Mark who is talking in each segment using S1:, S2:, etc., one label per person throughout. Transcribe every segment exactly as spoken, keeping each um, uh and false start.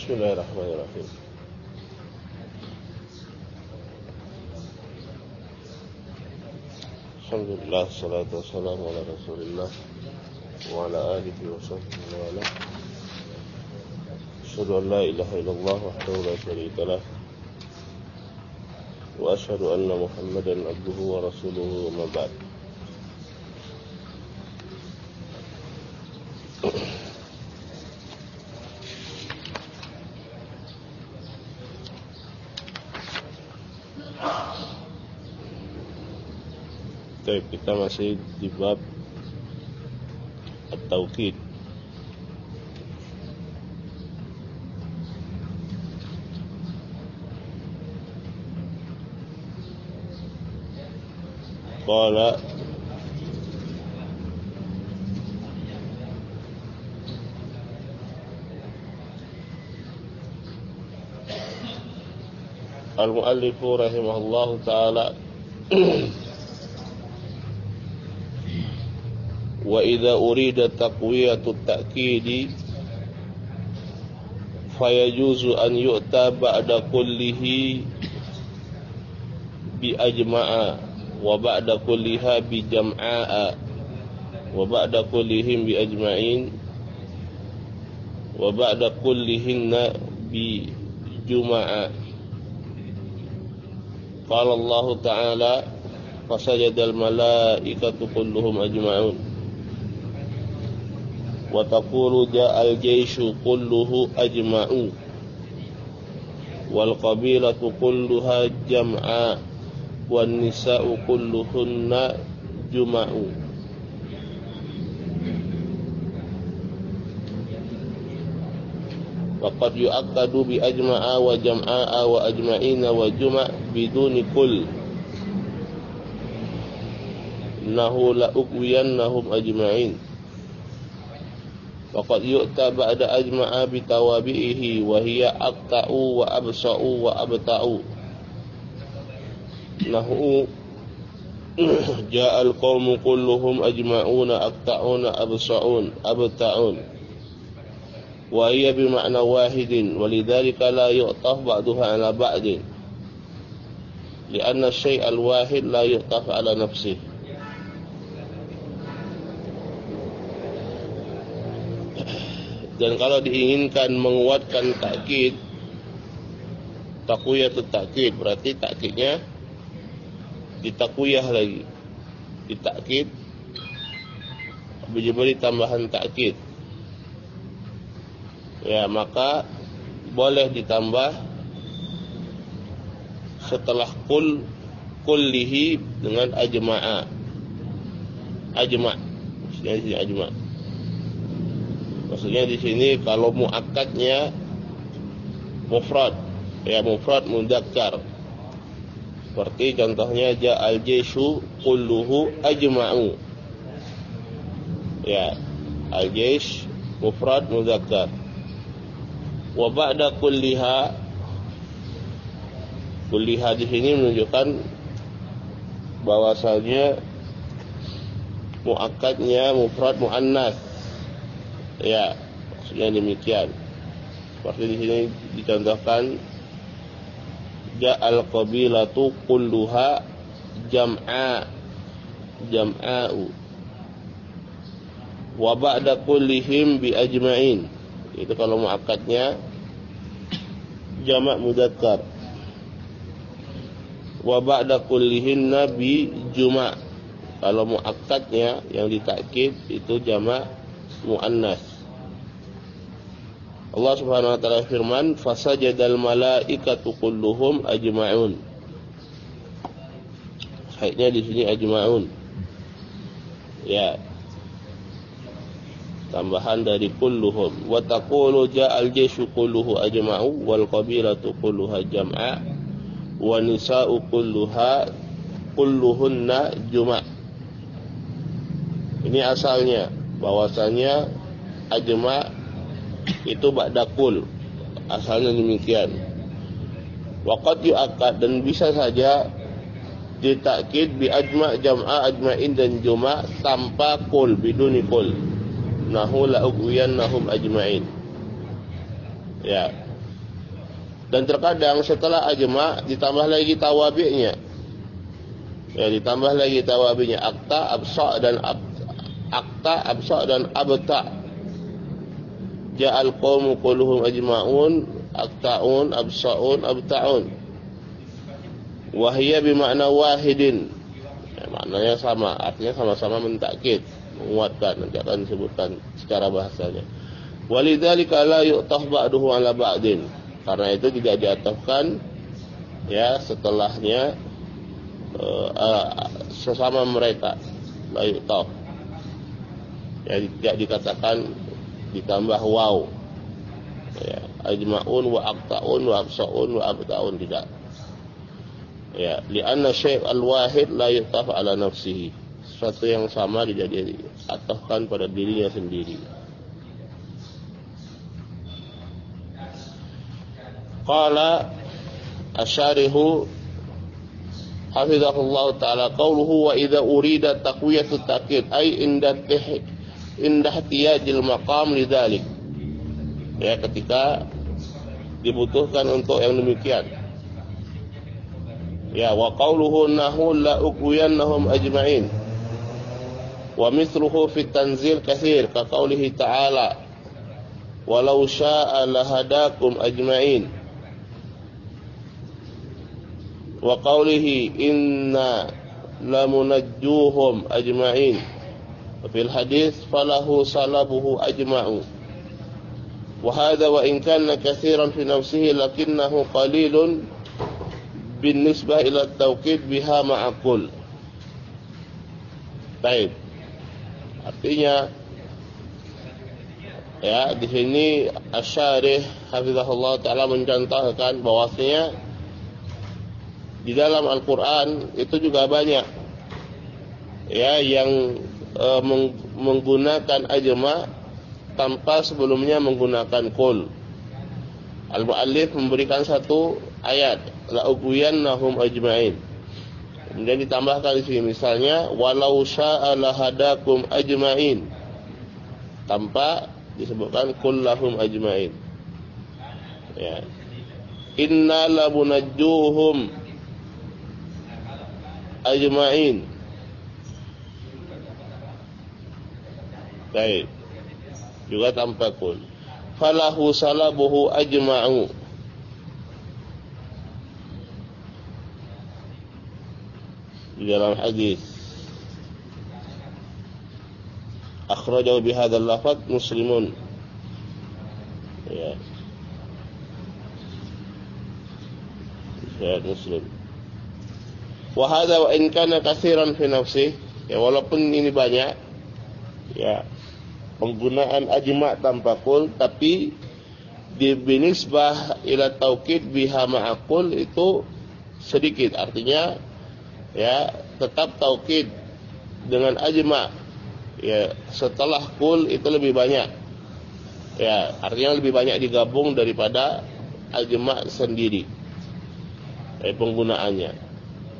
S1: Bismillahirrahmanirrahim. Alhamdulillah, salatu wassalamu ala Rasulillah wa ala alihi wa sahbihi wa ala. Asyhadu an la ilaha illallah wahdahu la syarika lah wa asyhadu anna Muhammadan abduhu wa rasuluhu, amma ba'd. Baik, kita masih di bab at-tauqid. Qala al-muallifu rahimahullahu ta'ala wa idza urida taqwiyatu ta'kidi fayajuzu an yu'ta ba'da kullihi bi ajma'a wa ba'da kulliha bi jam'a wa ba'da kullihim bi ajma'in wa ba'da kullihinna bi juma'a. Qala Allah ta'ala fasajadal malaikatu kulluhum ajma'un wa taqulu ja'al jayshu kulluhu ajma'u wal qabilatu kulluha jam'a wan nisa'u kulluhunna juma'u. Wa qad yu'akkadu bi ajma'a wa jam'a wa ajma'ina wa juma' biduni kull nahu la uqwiyannahum ajma'in. Waqad yu'ta ba'da ajma'a bitawabi'ihi wa hiya aqta'u wa absa'u wa abta'u nahu ja'al qawmu kulluhum ajma'una aqta'una absa'un abta'un wa hiya bima'na wahidin walidhalika la yu'taf ba'duha ala ba'din li'anna syai'al wahid la yu'taf ala nafsihi. Dan kalau diinginkan menguatkan takkid, takwiyatut takkid, berarti takkidnya ditakwiyah lagi, ditakkid, diberi tambahan takkid. Ya, maka boleh ditambah setelah kul kullihi dengan ajma'a. Ajma'. Maksudnya di sini ajma'. Maksudnya di sini kalau muakkadnya mufrad, ya mufrad mudzakkar. Seperti contohnya ja'al jayshu kulluhu ajma'u. Ya, al-jaysh mufrad mudzakkar. Wa ba'da kulliha, kulliha di sini menunjukkan bahwasanya muakkadnya mufrad muannas. Ya, maksudnya demikian. Seperti di sini dicontohkan ja'al qabilatu kulluha jam'a jam'a'u wa ba'da kullihim bi ajma'in. Itu kalau muakkadnya jamak mudzakkar. Wa ba'da kullihinna bi juma'. Kalau muakkadnya yang ditakkid itu jamak muannas. Allah Subhanahu wa taala firman fasajadal malaikatu kulluhum ajma'un. Sahihnya di sini ajma'un. Ya. Tambahan dari kulluhum. Wa taqulu ja'al jayshu kulluhu ajma'u wal qabilatu kulluha jam'a wa nisa'u kulluha kulluhunna juma'. Ini asalnya bahwasanya ajma' itu ba'da kul, asalnya demikian. Waqad yu'akkad, dan bisa saja ditakkid bi ajma' jam'a ajma'in dan juma' tanpa kul, biduni kul. Nahu la ughwiyannahum ajma'in. Ya, Dan terkadang setelah ajma ditambah lagi tawabi'nya. Ya, ditambah lagi tawabi'nya akta, absa dan ab, akta, absa dan abta. Ja'al qawmu kulluhum ajma'un, akta'un, absa'un, abta'un. Wahiyya bimakna wahidin. Ya, maknanya sama, artinya sama-sama mentakkid, menguatkan, nanti akan disebutkan secara bahasanya. Walidzalika la yu'taf ba'duhu 'ala ba'din. Karena itu tidak diatafkan ya setelahnya uh, uh, sesama mereka, la yu'taf. Ya, tidak dikatakan ditambah waw. Ya, ajma'un wa aqta'un wa absa'un wa abta'un, tidak. Ya, li'anna syai' al-wahid la yu'taf 'ala nafsihi. Sesuatu yang sama tidak diatafkan pada dirinya sendiri. Qala asyarihu hafizahullah ta'ala qawluhu wa idza urida taqwiyatu ta'kid ay inda indah tiyajil maqam lidzalik. Ya, ketika dibutuhkan untuk yang demikian. Ya, wa qawluhu nahu la uqwiyannahum ajma'in. Wa mithluhu fi tanzil katsir ka qawlihi ta'ala walau syaa lahadakum ajma'in. Wa qawlihi inna lamunajjuhum ajma'in. Fil hadis falahu salabuhu ajma'u. Wa hadha wa in kana katsiran fi nafsihi lakinnahu qalilun bin nisbah ila tawkid biha ma'aqul. Baik. Artinya ya, di sini Asy-Syarih hafizahullah taala mencontohkan bahwasanya di dalam Al-Quran itu juga banyak ya yang e, meng, menggunakan ajma tanpa sebelumnya menggunakan kul. Al-Mu'allif memberikan satu ayat la uqwiyannahum ajma'in. Kemudian ditambahkan di sini misalnya walau syaa lahadakum ajma'in, tanpa disebutkan kullahum ajma'in. Ya. Inna lamunajjuhum ajma'in. Baik. Juga tanpa kul. Falahu salabuhu ajma'u. Di dalam hadis akhrajahu bihadzal lafaz Muslimun. Ya. Riwayat Muslim. Wa hadza wa in kana katsiran fi nafsi, ya walaupun ini banyak ya penggunaan ajma tanpa kul, tapi di binisbah ila taukid biha ma'aqul itu sedikit. Artinya ya tetap taukid dengan ajma ya setelah kul itu lebih banyak. Ya, artinya lebih banyak digabung daripada ajma sendiri. Eh, penggunaannya.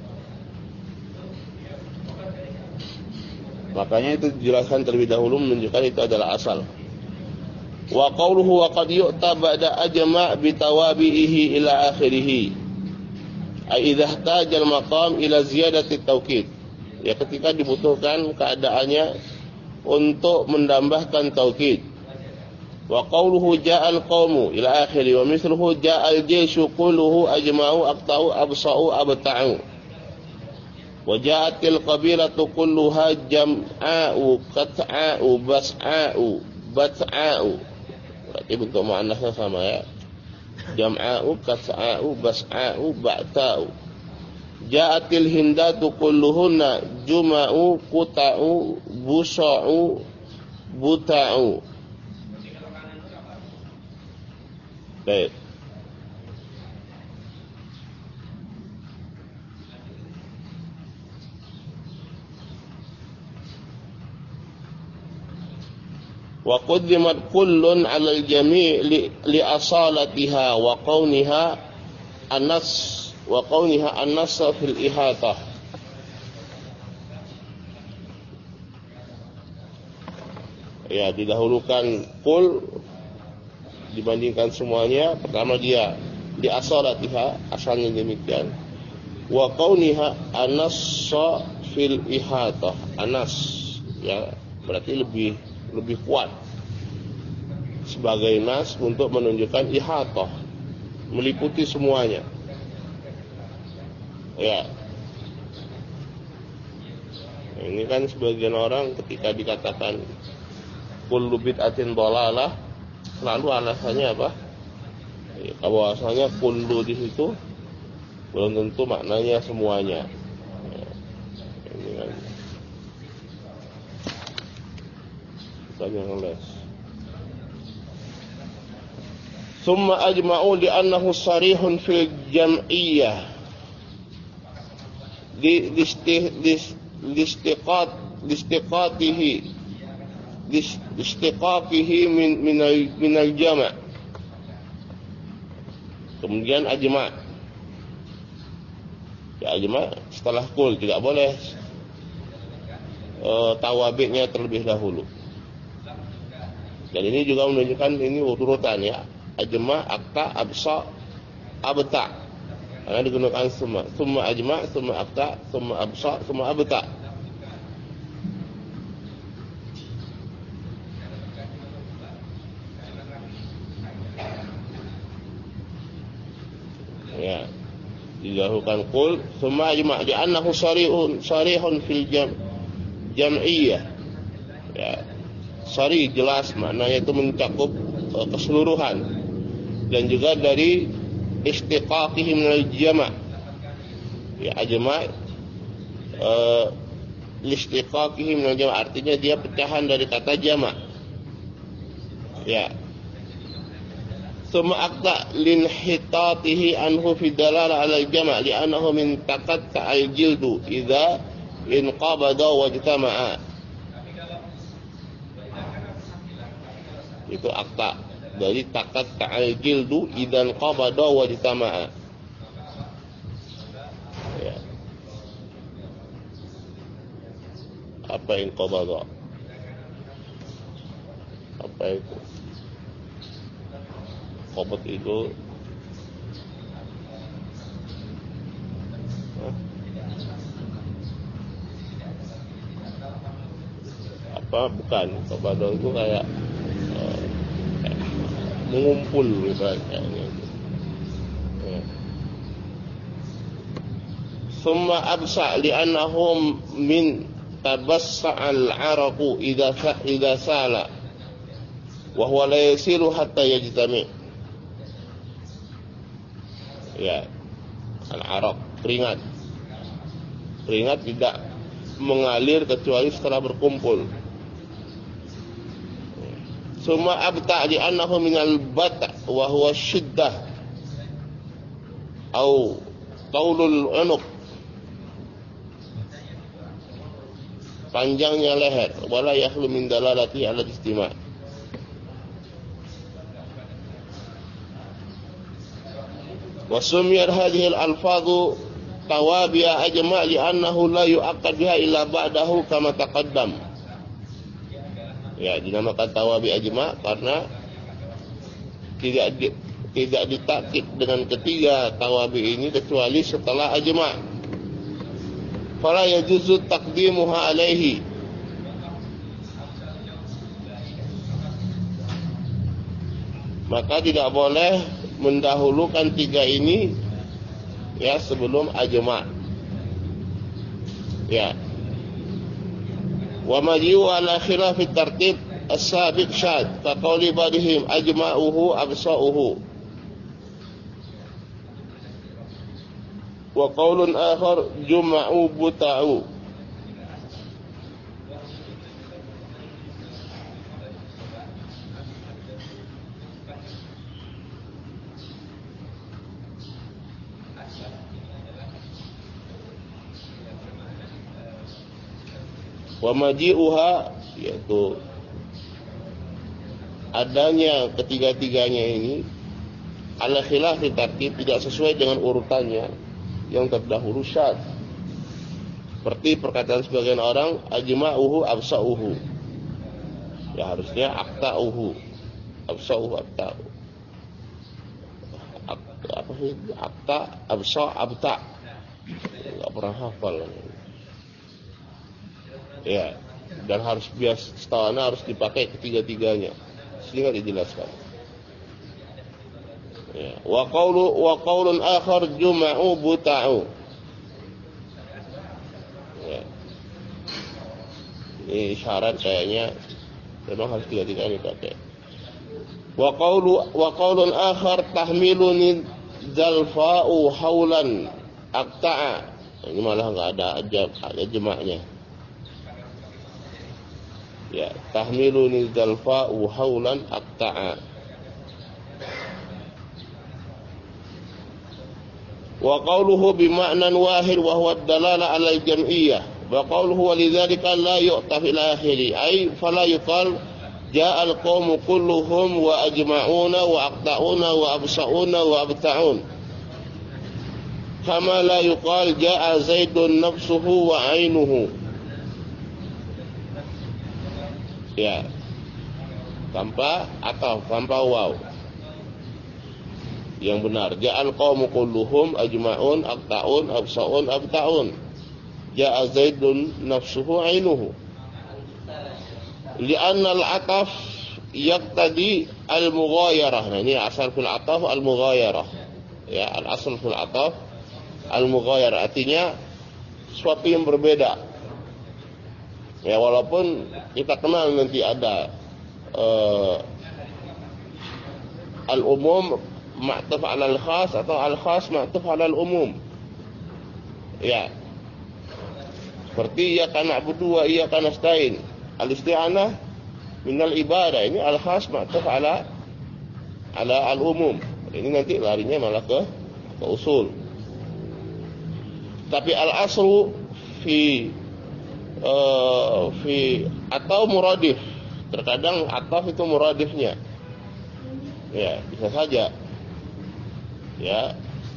S1: Makanya itu dijelaskan terlebih dahulu menunjukkan itu adalah asal. Wa qawluhu wa qad yu'ta ba'da ajma' bi tawabi'ihi ila akhirih. Ai idza ihtaja al-maqam ila ziyadati taukid. Ya, ketika dibutuhkan keadaannya untuk menambahkan taukid. Wa qawluhu ja'al qawmu ila akhirih wa mithluhu ja'al jayshu kulluhu ajma'u aqta'u absa'u abta'u. Wajatil qabilatu kulluha jam'a'u qat'a'u bas'a'u bat'a'u. Berarti bentuk muannasnya sama ya. Jam'a'u qat'a'u bas'a'u ba'ta'u. Ja'atil hindatu kulluhunna juma'u quta'u busa'u buta'u. Baik. Wa qaddimat kullun 'ala al-jami' li, li asalatiha wa kauniha an-nas wa kauniha an-nas fil ihatah. Ya, didahulukan kul dibandingkan semuanya. Pertama dia di asalatiha, asalnya demikian. Wa kauniha anassa fil ihatah, anas ya berarti lebih lebih kuat sebagai nas untuk menunjukkan ihatah, meliputi semuanya. Ya. Ini kan sebagian orang ketika dikatakan kullu bid'atin dhalalah, selalu alasannya apa? Ya, bahwasanya kullu di situ belum tentu maknanya semuanya. Ya. Ini kan banyak les. Summa ajma'u li annahu sarihun fil jam'iyyah di listiqat listiqatihi listiqaqihi min minal minal jama'. Kemudian ajma', ya ajma' setelah kul, tidak boleh uh, tawabiknya terlebih dahulu. Dan ini juga menunjukkan ini urutan ya. Ajma', akta, absa, abta. Karena digunakan semua. Summa ajma', summa akta, summa absa, summa abta. Ya. Didahulukan qul, summa ajma', li'annahu sarihun sarihun fil jam jam'iyyah. Ya. Sari jelas maknanya itu mencakup uh, keseluruhan. Dan juga dari istiqaqihi minal jama'. Ya, ajma' uh, istiqaqihi minal jama' artinya dia pecahan dari kata jama'. Ya. Summa aqta lin hitatihi anhu fi dalala 'ala al-jama' li'annahu min taqatta al-jildu idza inqabada wa jtama'a. Itu akta dari takat ta'al jildu idan qabada wa jitama'a. Ya. Apa yang qabada? Apa itu? Qabat itu Hah? Apa bukan? Qabada itu kayak mengumpul kayaknya. Ya. Summa absa li'annahum min tabassa'al 'araqu idza idza sala wa huwa la yasilu hatta yajtami. Ya. Al-'araq, keringat. Keringat tidak mengalir kecuali setelah berkumpul. Summa abta' li'annahu minal bata' wa huwa syiddah au taulul unuq, panjangnya leher, wala yakhlu min dalalati 'ala istima'. Wa sumiyat hadhihi al-alfadhu tawabi'a ajma' li'annahu la yu'aqqad biha illa ba'dahu kama taqaddam. Ya, dinamakan tawabi ajma' karena tidak di, tidak ditakkid dengan ketiga tawabi ini kecuali setelah ajma'. Fala yajuzu taqdimuha alaihi. Maka tidak boleh mendahulukan tiga ini ya sebelum ajma'. Ya. Wa maji'u ala khilafi tartib as-sabiq syad ka qawli badihim ajma'uhu absa'uhu wa qawlun akhar juma'u buta'u. Wa maji'uha, yaitu adanya ketiga-tiganya ini ala khilafi tartib, tidak sesuai dengan urutannya yang terdahulu syad. Seperti perkataan sebagian orang ajma'uhu absa'uhu, ya harusnya akta'uhu, absa'uhu akta'uhu. apa sih? Akta, absa, abta. Enggak pernah hafal. Ya, dan harus bias setawana harus dipakai ketiga-tiganya. Sehingga dijelaskan. Ya, wa qawlu wa qawlun akhar juma'u buta'u. Ya. Ini syarat kayaknya memang harus tiga-tiga dipakai. Wa qawlu wa qawlun akhar tahmiluni zalfa'u haulan aqta'a. Ini malah enggak ada ajab, ada jemaknya. Ya, tahmiluni zalfa'u haulan aqta'a. Wa qawluhu bima'nan wahid wa huwa ad-dalala 'ala al-jam'iyyah. Wa qawluhu wa lidzalika la yu'taf ila akhiri ay fala yuqal ja'a al-qawmu kulluhum wa ajma'una wa aqta'una wa absa'una wa abta'un. Kama la yuqal ja'a Zaidun nafsuhu wa 'ainuhu. Ya. Tanpa atau tanpa waw. Yang benar, ja'al qawmu kulluhum ajma'un aqta'un absa'un abta'un. Ja'a Zaidun nafsuhu 'ainuhu. Li'anna al-'ataf yaqtadi al-mughayarah. Nah, ini asal fil 'ataf al-mughayarah. Ya, al-asal fil 'ataf al-mughayarah artinya sesuatu yang berbeda. Ya, walaupun kita kenal nanti ada uh, al-umum ma'tuf 'ala al-khas atau al-khas ma'tuf 'ala al-umum. Ya. Seperti iyyaka na'budu wa iyyaka nasta'in. Al-isti'anah minal ibadah, ini al-khas ma'tuf 'ala 'ala al-umum. Ini nanti larinya malah ke ke usul. Tapi al-aslu fi uh, fi atau muradif. Terkadang ataf itu muradifnya. Ya, bisa saja. Ya.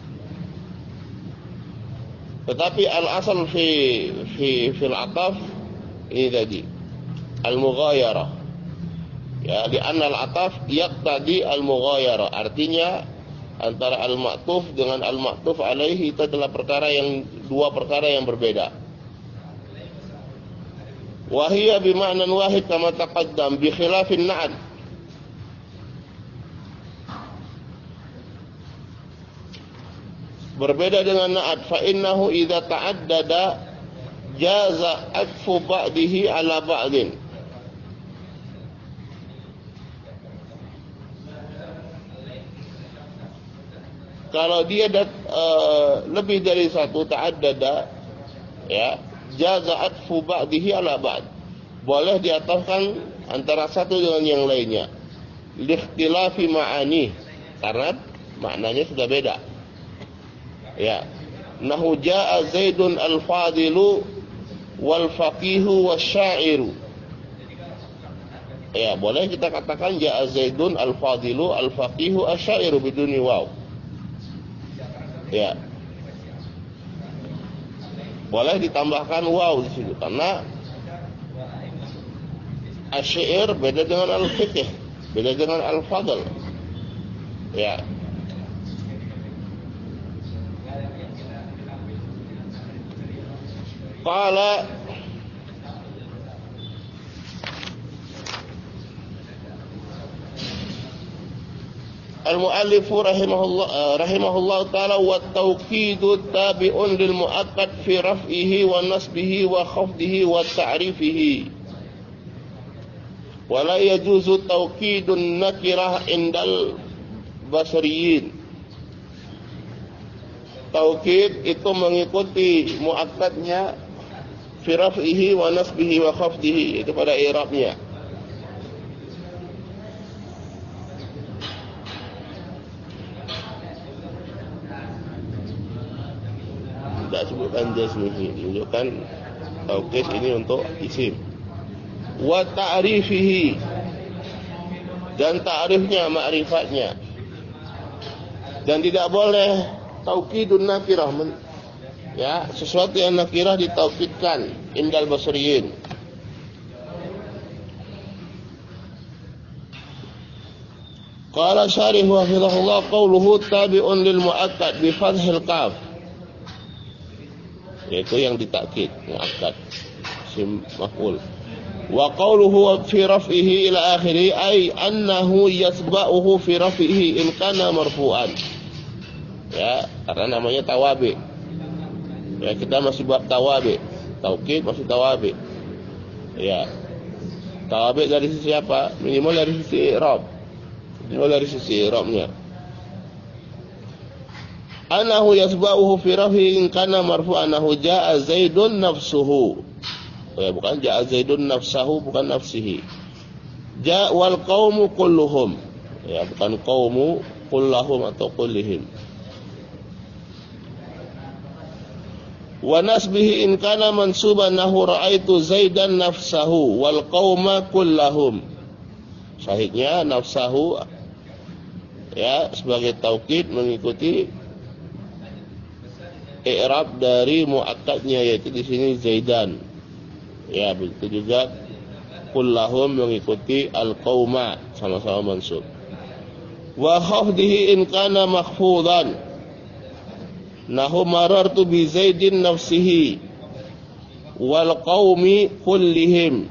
S1: Tetapi al-asal fi fi fil ataf ini tadi al-mughayarah. Ya, di anna al-ataf yaqtadi al-mughayarah. Artinya antara al-ma'tuf dengan al-ma'tuf alaihi itu adalah perkara yang dua perkara yang berbeda. Wa hiya bi ma'nan wahid kama taqaddam bi khilafin na'at. Berbeda dengan na'at, fa innahu idza ta'addada jaza atfu ba'dihi ala ba'din. Kalau dia dat, uh, lebih dari satu ta'addada, ya, jaza atfu ba'dihi ala ba'd. Boleh diatafkan antara satu dengan yang lainnya. Likhtilafi ma'ani, karena maknanya sudah beda. Ya, nahu jaa Zaidun al-fadilu wal faqihu wasyairu. Ya, boleh kita katakan jaa Zaidun al-fadilu al faqihu asyairu biduni waw. Ya. Boleh ditambahkan waw di situ karena asyair beda dengan al-fiqh, beda dengan al-fadl. Ya. Qala al-muallif rahimahullah rahimahullah taala wa tawqidu tabi'un lil muakkad fi raf'ihi wa nasbihi wa khafdihi wa ta'rifihi wa la yajuzu tawqidun nakirah indal basriyin. Tawqid itu mengikuti muakkadnya fi raf'ihi wa nasbihi wa khafdihi, itu pada i'rabnya. Tidak sebutkan jazmihi, menunjukkan tawqid ini untuk isim. Wa ta'rifihi, dan ta'rifnya, ma'rifatnya. Dan tidak boleh tawqidun nakirah, ya, sesuatu yang nakirah ditaukidkan indal basriyin. Qala syarih wa hafizahullah qawluhu tabi'un lil mu'akkad bi fathil qaf, yaitu yang ditakkid mu'akkad sim maf'ul. Wa qawluhu fi raf'ihi ila akhirih ay annahu yasba'uhu fi raf'ihi in kana marfu'an. Ya, karena namanya tawabi. Ya, kita masih bab tawabi. Taukid masih tawabi. Ya. Tawabi dari sisi apa? Minimal dari sisi i'rab. Minimal dari sisi i'rabnya. Anahu yasba'uhu fi raf'i in kana marfu'an anahu ja'a Zaidun nafsuhu. Ya, bukan ja'a Zaidun nafsahu, bukan nafsihi. Ja'a wal qaumu kulluhum. Ya, bukan qaumu kullahum atau kullihim. Wa nasbihi in kana mansuban nahu ra'aitu Zaidan nafsahu wal qauma kullahum. Sahihnya nafsahu ya sebagai taukid mengikuti i'rab dari muakkadnya, yaitu di sini Zaidan. Ya, begitu juga kullahum mengikuti al qauma, sama-sama mansub. Wa khafdihi in kana makhfudan nahu marartu bi Zaidin nafsihi wal qaumi kullihim.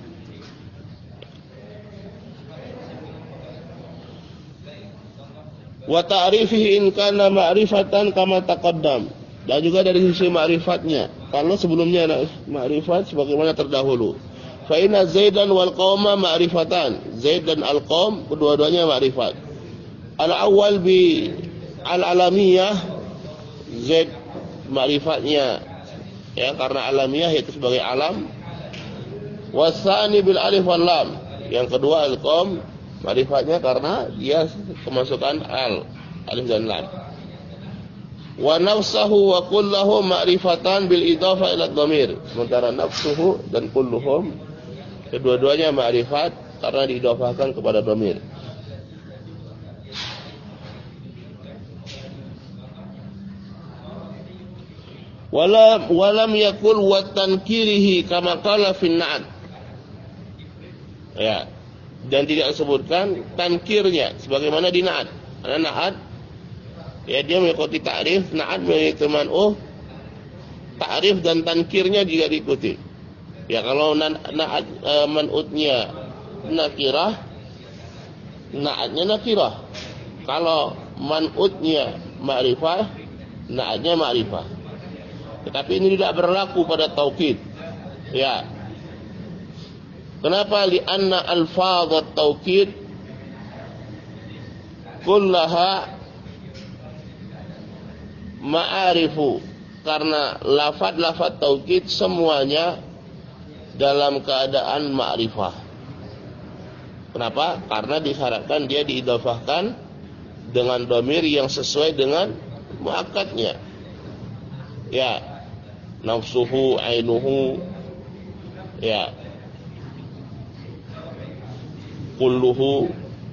S1: Wa ta'rifihi in kana ma'rifatan kama taqaddam. Dan juga dari sisi ma'rifatnya, kalau sebelumnya ma'rifat sebagaimana terdahulu. Fa inna Zaidan wal qauma ma'rifatan. Zaid dan al qaum kedua-duanya ma'rifat. Al-awwal bi al-alamiyah, Zaid ma'rifatnya ya karena alamiah yaitu sebagai alam. Wasani bil alif wal lam, yang kedua al-qaum ma'rifatnya karena dia kemasukan al, alif dan lam. Wa nafsuhu wa kulluhum ma'rifatan bil idhafah ila dhamir. Sementara nafsuhu dan kulluhum kedua-duanya ma'rifat karena diidhafahkan kepada dhamir. Walam walam yakul wa tankirihi kama qala fi na'at. Ya, dan tidak disebutkan tankirnya sebagaimana di na'at. Karena na'at ya dia mengikuti ta'rif, na'at mengikuti man'uh, ta'rif dan tankirnya juga diikuti. Ya, kalau na'at e, man'utnya nakirah, na'atnya nakirah. Kalau man'utnya ma'rifah, na'atnya ma'rifah. Tetapi ini tidak berlaku pada taukid. Ya. Kenapa? Li'anna alfadhat taukid kullaha ma'arifu. Karena lafad-lafad taukid semuanya dalam keadaan ma'rifah. Kenapa? Karena disyaratkan dia diidhafahkan dengan dhamir yang sesuai dengan muakkadnya. Ya, nafsuhu, ainuhu, ya, kulluhu.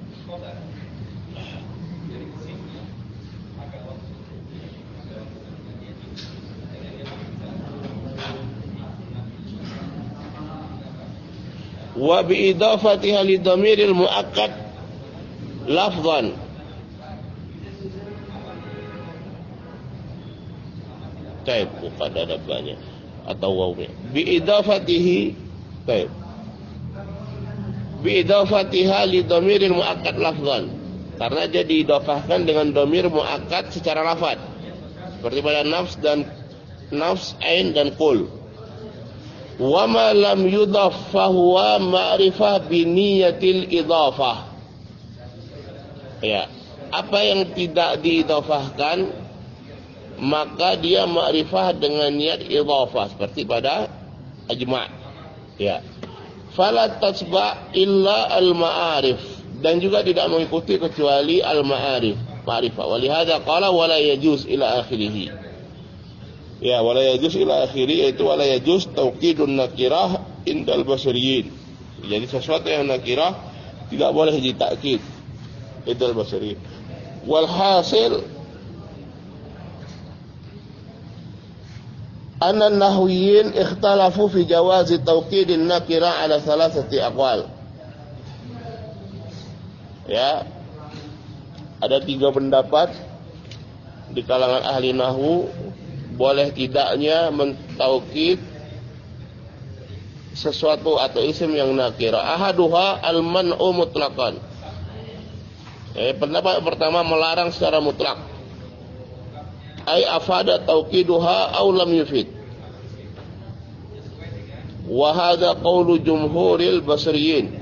S1: Wa bi idafatiha li dhamiril muakkad lafzan. Taib, bukan ada banyak atau wawnya. Bi idafatihi, taib. Bi idafatiha li dhamiril muakkad lafzan. Karena dia diidhafahkan dengan dhamir muakkad secara lafaz. Seperti pada nafs dan nafs, ain dan qul. Wa ma lam yudhaf fa huwa ma'rifah bi niyatil idhafah. Ya, apa yang tidak diidhafahkan maka dia ma'rifah dengan niat idhafah, seperti pada ajma'. Ya. Fala tasba' illa al-ma'arif, dan juga tidak mengikuti kecuali al-ma'arif, ma'rifah. Walihada qala wala yajuz ila akhirih. Ya, wala yajuz ila akhirih, yaitu wala yajuz taukidun nakirah indal basriyin. Jadi sesuatu yang nakirah tidak boleh ditakkid indal basriyin. Wal hasil anna an-nahwiyyin ikhtalafu fi jawazi taukidin nakirah ala thalathati aqwal. Ya, ada tiga pendapat di kalangan ahli nahwu boleh tidaknya mentaukid sesuatu atau isim yang nakira. Ahaduha al-man'u mutlaqan. Eh, pendapat pertama melarang secara mutlak. Ai afada tauqiduha aw lam yufid. Wa hadha qawlu jumhuril basriyin.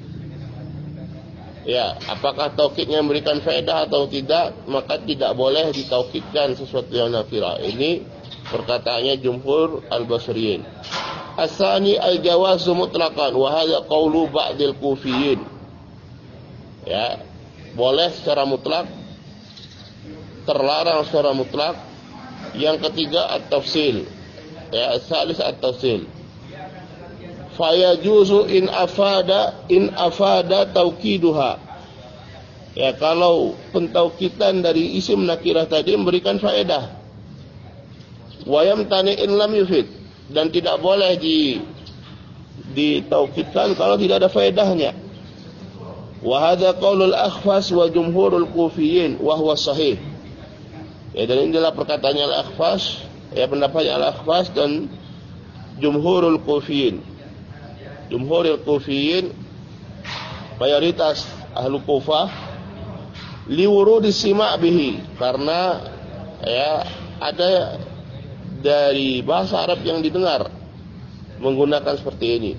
S1: Ya, apakah taukidnya memberikan faedah atau tidak, maka tidak boleh ditaukidkan sesuatu yang nakira. Ini perkataannya jumhur al-basriyin. Asani al-jawazu mutlaqan wa hadha qawlu ba'dil kufiyin. Ya, boleh secara mutlak, terlarang secara mutlak. Yang ketiga at-tafsil. Ya, salis at-tafsil. Fa yajuzu in afada in afada tauqiduha. Ya, kalau pentaukidan dari isim nakirah tadi memberikan faedah. Wa yamtani in lam yufid, dan tidak boleh di ditaukidkan kalau tidak ada faedahnya. Wa hadza qaulul Akhfas wa jumhurul Kufiyin wa huwa sahih. Ya, dan inilah perkataannya Al-Akhfas, ya, pendapatnya Al-Akhfas dan jumhurul Kufiyin. Jumhurul Kufiyin mayoritas ahlu Kufah liwurudi sima' bihi, karena ya ada dari bahasa Arab yang didengar menggunakan seperti ini.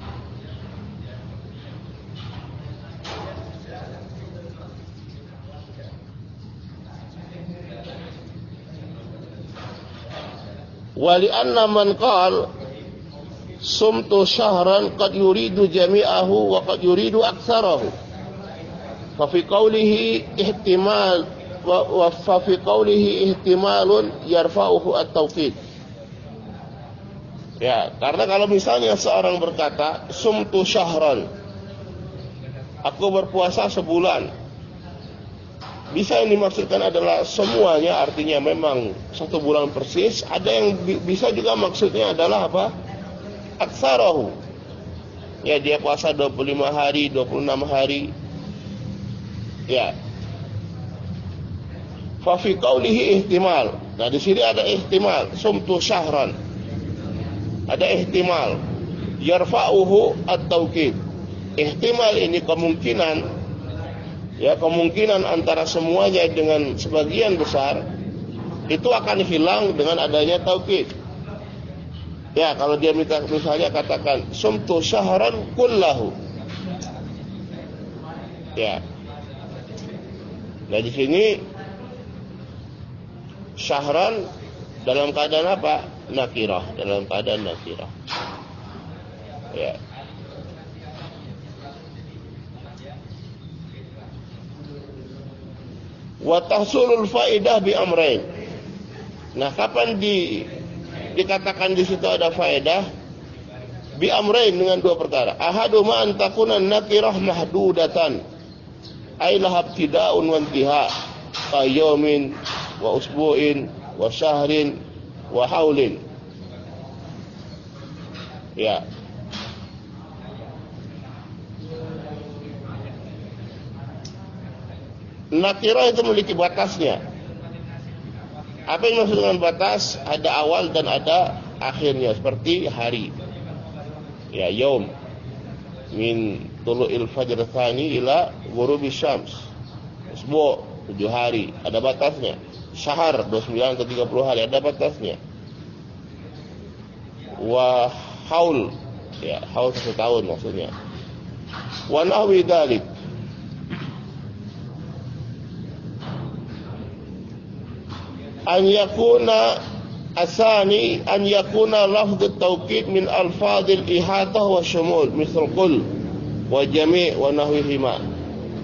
S1: Wa li anna man qala sumtu syahran qad yuridu jami'ahu wa qad yuridu aktsarahu. Fa fi qawlihi ihtimal wa fa fi qawlihi ihtimalun yarfa'uhu at-tawqid. Ya, karena kalau misalnya seorang berkata sumtu syahran, aku berpuasa sebulan, bisa yang dimaksudkan adalah semuanya, artinya memang satu bulan persis. Ada yang bisa juga maksudnya adalah apa? Aksarahu. Ya, dia puasa dua puluh lima hari, dua puluh enam hari. Ya. Fa fi qaulihi ihtimal. Nah, di sini ada ihtimal, sumtu syahran. Ada ihtimal, yarfa'uhu at-tauqid. Ihtimal ini kemungkinan, ya, kemungkinan antara semuanya dengan sebagian besar itu akan hilang dengan adanya tauqid. Ya, kalau dia minta, misalnya katakan sumtu syahran kullahu. Ya. Nah, di sini syahran dalam keadaan apa? Nakirah, dalam keadaan nakirah. Ya. Wa tahsulul faidah bi amrain. Nah, kapan di dikatakan di situ ada faedah? Bi amrain, dengan dua perkara. Ahaduma an takuna nakirah mahdudatan. Ai lahab tida'un wa intiha. Ka yaumin wa usbu'in wa syahrin wa haulin. Ya. Nakirah itu memiliki batasnya. Apa yang dimaksud dengan batas? Ada awal dan ada akhirnya, seperti hari. Ya, yaum min tulu'il fajr tsani ila ghurubi syams. Usbu' tujuh hari, ada batasnya. Syahar dua puluh sembilan atau tiga puluh hari, ada batasnya. Wa haul, ya, haul satu tahun maksudnya. Wa nahwi dzalik. An yakuna asani an yakuna lafdh at-tawqid min alfadhil ihatah wa shumul, misal qul wa jami' wa nahwihima.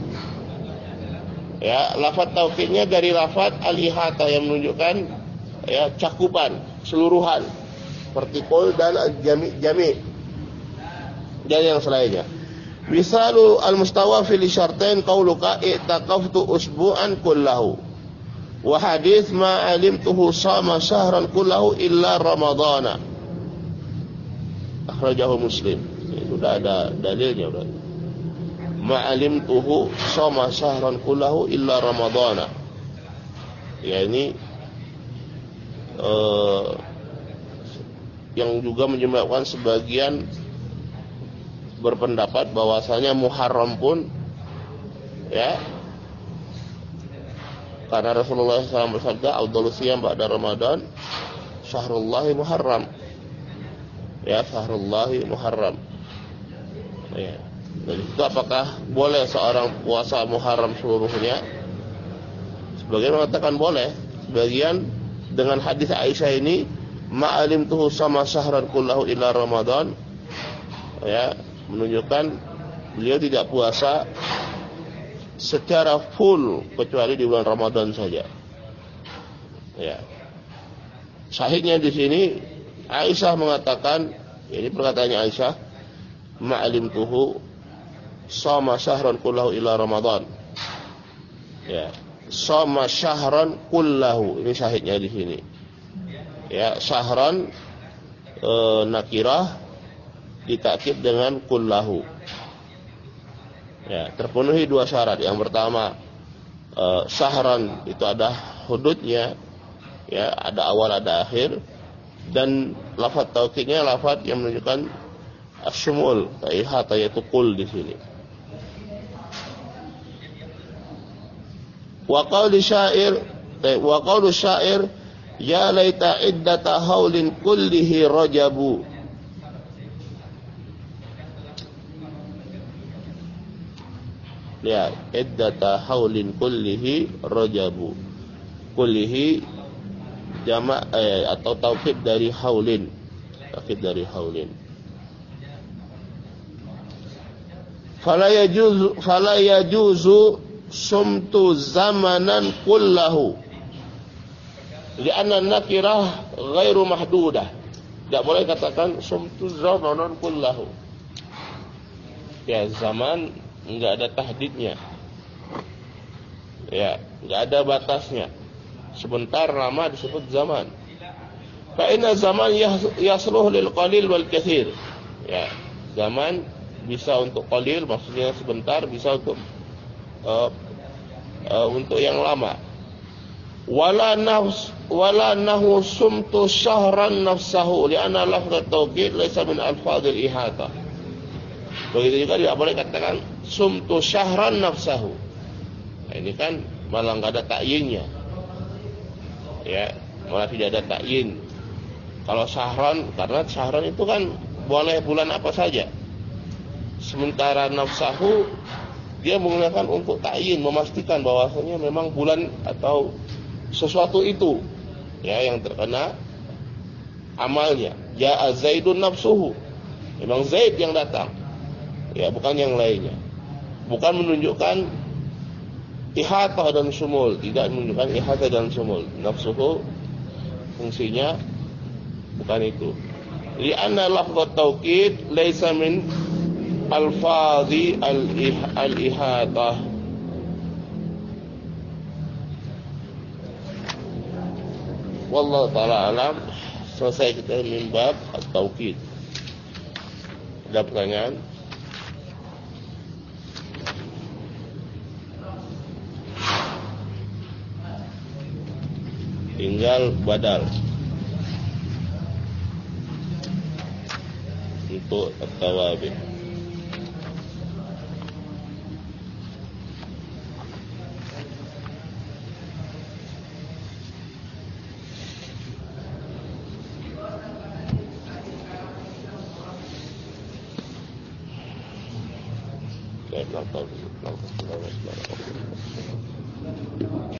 S1: Ya, lafaz tauqidnya dari lafaz al-ihatah yang menunjukkan, ya, cakupan, seluruhan, seperti qul dan jami' jami' dan yang selainnya. Misalu al-mustawa fil syartain qauluka i'taqaftu usbu'an kullahu wa hadits ma alimtuhu sama syahran kullahu illa ramadhana. Akhrajahu Muslim. Ini sudah ada dalilnya, berarti ma'alimtuhu shoma syahran kullahu illa ramadhana. Ya, ini uh, yang juga menyebabkan sebagian berpendapat bahwasanya Muharram pun, ya, karena Rasulullah shallallahu alaihi wasallam bersabda, "Afdhalus shiyam ba'da Ramadan syahrullahi Muharram." Ya, syahrullahi Muharram. Ya. Jadi itu apakah boleh seorang puasa Muharram seluruhnya? Sebagian mengatakan boleh. Sebagian dengan hadis Aisyah ini, ma'alimtuhu sama syahran kullahu illa Ramadan, ya, menunjukkan beliau tidak puasa secara full kecuali di bulan Ramadan saja. Ya. Sahihnya di sini Aisyah mengatakan, ini perkataannya Aisyah, ma'alimtuhu sama syahran kullahu illa Ramadan. Ya, sama syahran kullahu, ini syahidnya di sini. Ya, syahran e, nakirah ditakkid dengan kullahu. Ya, terpenuhi dua syarat. Yang pertama, e, syahran itu ada hududnya, ya, ada awal ada akhir, dan lafaz taukidnya lafaz yang menunjukkan asyumul, ihata, yaitu kul di sini. Wa qauli syair, wa qaulu syair, ya laita iddata haulin kullihi rajabu. Ya, iddata haulin kullihi rajabu. Kullihi jamak eh, atau taukid dari haulin. Taukid dari haulin. Fala yajuzu fala yajuzu sumtu zamanan kullahu. Lianna nakirah ghairu mahdudah. Tidak boleh katakan sumtu zamanan kullahu. Ya, zaman enggak ada tahdidnya. Ya, enggak ada batasnya. Sebentar lama disebut zaman. Fa inna zaman yasluh lil qalil wal katsir. Ya, zaman bisa untuk qalil, maksudnya sebentar, bisa untuk uh, uh, untuk yang lama. Wala nafs wala nahu sumtu syahran nafsahu li'anna lafdz tawqid laysa min alfadhil ihata. Begitu juga tidak boleh katakan sumtu syahran nafsahu. Nah, ini kan malah enggak ada takyinnya. Ya, malah tidak ada takyin. Kalau syahran, karena syahran itu kan boleh bulan apa saja. Sementara nafsahu dia menggunakan untuk takyin, memastikan bahwasanya memang bulan atau sesuatu itu, ya, yang terkena amalnya. Ja'a Zaidun nafsuhu, memang Zaid yang datang, ya, bukan yang lainnya. Bukan menunjukkan ihatah dan sumul, tidak menunjukkan ihatah dan sumul. Nafsuhu fungsinya bukan itu. Li'anna lafdz tauqid laisa min alfadhi al-ihatah. Wallahu ta'ala alam. Selesai kita min bab at-tauqid. Ada pertanyaan? Tinggal badal untuk at-tawabin. Baik,